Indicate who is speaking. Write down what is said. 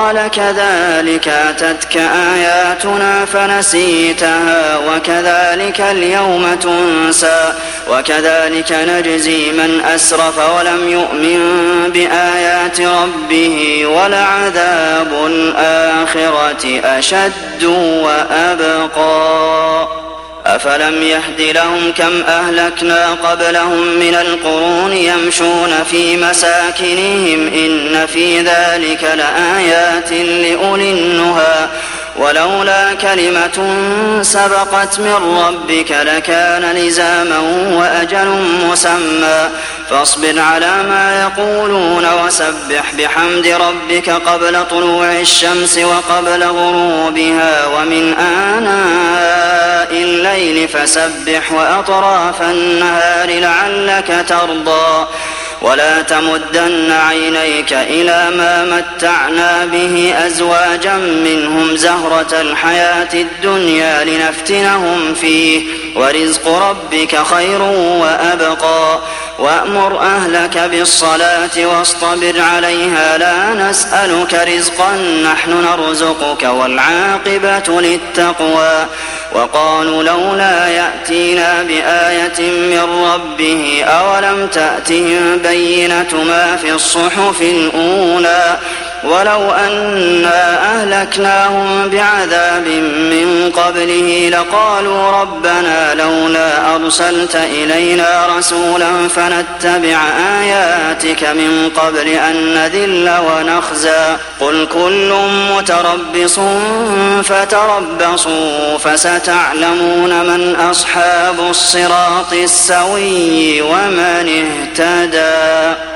Speaker 1: قال كذلك أتتك آياتنا فنسيتها وكذلك اليوم تنسى وكذلك نجزي من أسرف ولم يؤمن بآيات ربه ولعذاب الآخرة أشد وأبقى أفلم يهد لهم كم أهلكنا قبلهم من القرون يمشون في مساكنهم إن في ذلك لآيات لأولي النهى ولولا كلمة سبقت من ربك لكان لزاما وأجل مسمى فاصبر على ما يقولون وسبح بحمد ربك قبل طلوع الشمس وقبل غروبها ومن آناء الليل فسبح وأطراف النهار لعلك ترضى ولا تمدن عينيك إلى ما متعنا به أزواجا منهم زهرة الحياة الدنيا لنفتنهم فيه ورزق ربك خير وأبقى وأمر أهلك بالصلاة واصطبر عليها لا نسألك رزقا نحن نرزقك والعاقبة للتقوى وقالوا لولا يأتينا بآية من ربه أولم تأتهم بينة ما في الصحف الأولى ولو أنا أهلكناهم بعذاب من قبله لقالوا ربنا لولا أرسلت إلينا رسولا فنتبع آياتك من قبل أن نذل ونخزى قل كل متربص فتربصوا فستعلمون من أصحاب الصراط السوي ومن اهتدى